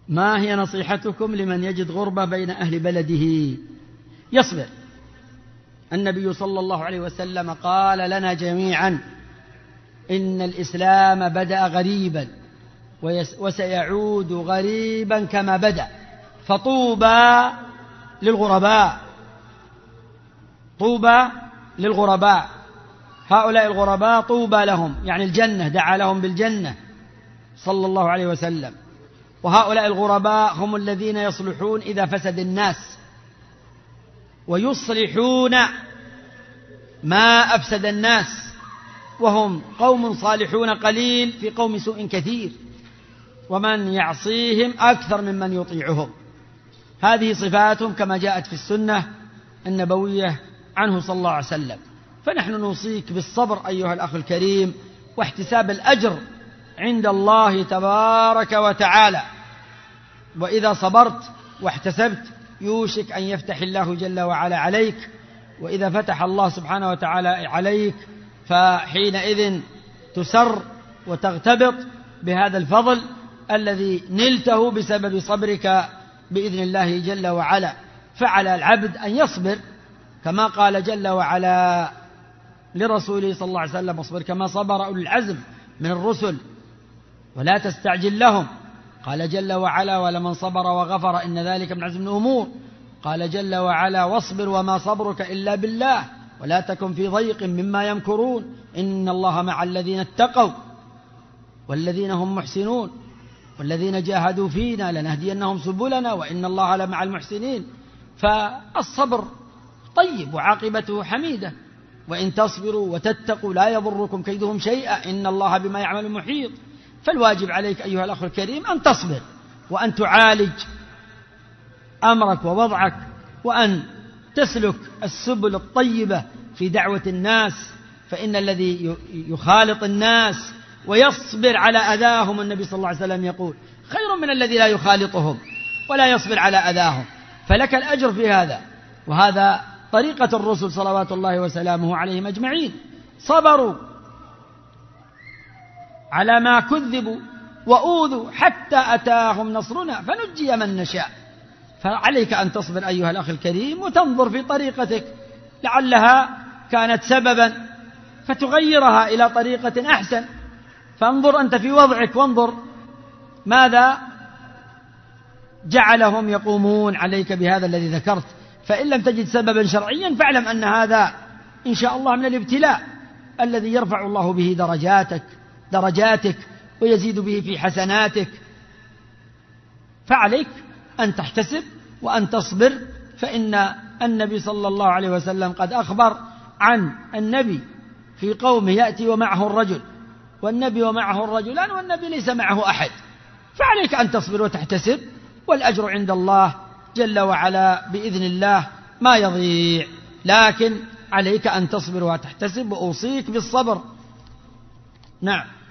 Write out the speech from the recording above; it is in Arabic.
ما هي نصيحتكم لمن يجد غربة بين أهل بلده؟ يصبر. النبي صلى الله عليه وسلم قال لنا جميعا: إن الإسلام بدأ غريبا وسيعود غريبا كما بدأ، فطوبى للغرباء. طوبى للغرباء. هؤلاء الغرباء طوبى لهم، يعني الجنة، دعا لهم بالجنة صلى الله عليه وسلم. وهؤلاء الغرباء هم الذين يصلحون إذا فسد الناس، ويصلحون ما أفسد الناس، وهم قوم صالحون قليل في قوم سوء كثير، ومن يعصيهم أكثر ممن يطيعهم. هذه صفاتهم كما جاءت في السنة النبوية عنه صلى الله عليه وسلم. فنحن نوصيك بالصبر أيها الأخ الكريم، واحتساب الأجر عند الله تبارك وتعالى. وإذا صبرت واحتسبت يوشك أن يفتح الله جل وعلا عليك، وإذا فتح الله سبحانه وتعالى عليك فحينئذ تسر وتغتبط بهذا الفضل الذي نلته بسبب صبرك بإذن الله جل وعلا. فعلى العبد أن يصبر كما قال جل وعلا لرسوله صلى الله عليه وسلم: اصبر كما صبر أولي العزم من الرسل ولا تستعجل لهم. قال جل وعلا: ولمن صبر وغفر إن ذلك من عزم الأمور. قال جل وعلا: واصبر وما صبرك إلا بالله ولا تكن في ضيق مما يمكرون إن الله مع الذين اتقوا والذين هم محسنون والذين جاهدوا فينا لنهدينهم سبلنا وإن الله لمع المحسنين. فالصبر طيب وعاقبته حميدة، وإن تصبروا وتتقوا لا يضركم كيدهم شيئا إن الله بما يعمل محيط. فالواجب عليك أيها الأخ الكريم أن تصبر، وأن تعالج أمرك ووضعك، وأن تسلك السبل الطيبة في دعوة الناس. فإن الذي يخالط الناس ويصبر على أذاهم، النبي صلى الله عليه وسلم يقول: خير من الذي لا يخالطهم ولا يصبر على أذاهم. فلك الأجر في هذا. وهذا طريقة الرسل صلوات الله وسلامه عليهم أجمعين، صبروا على ما كذبوا وأوذوا حتى أتاهم نصرنا فنجي من نشاء. فعليك أن تصبر أيها الأخ الكريم، وتنظر في طريقتك لعلها كانت سببا فتغيرها إلى طريقة أحسن. فانظر أنت في وضعك وانظر ماذا جعلهم يقومون عليك بهذا الذي ذكرت. فإن لم تجد سببا شرعيا فاعلم أن هذا إن شاء الله من الابتلاء الذي يرفع الله به درجاتك ويزيد به في حسناتك. فعليك أن تحتسب وأن تصبر. فإن النبي صلى الله عليه وسلم قد أخبر عن النبي في قومه يأتي ومعه الرجل، والنبي ومعه الرجلان، والنبي ليس معه أحد. فعليك أن تصبر وتحتسب، والأجر عند الله جل وعلا بإذن الله ما يضيع. لكن عليك أن تصبر وتحتسب، وأوصيك بالصبر. نعم.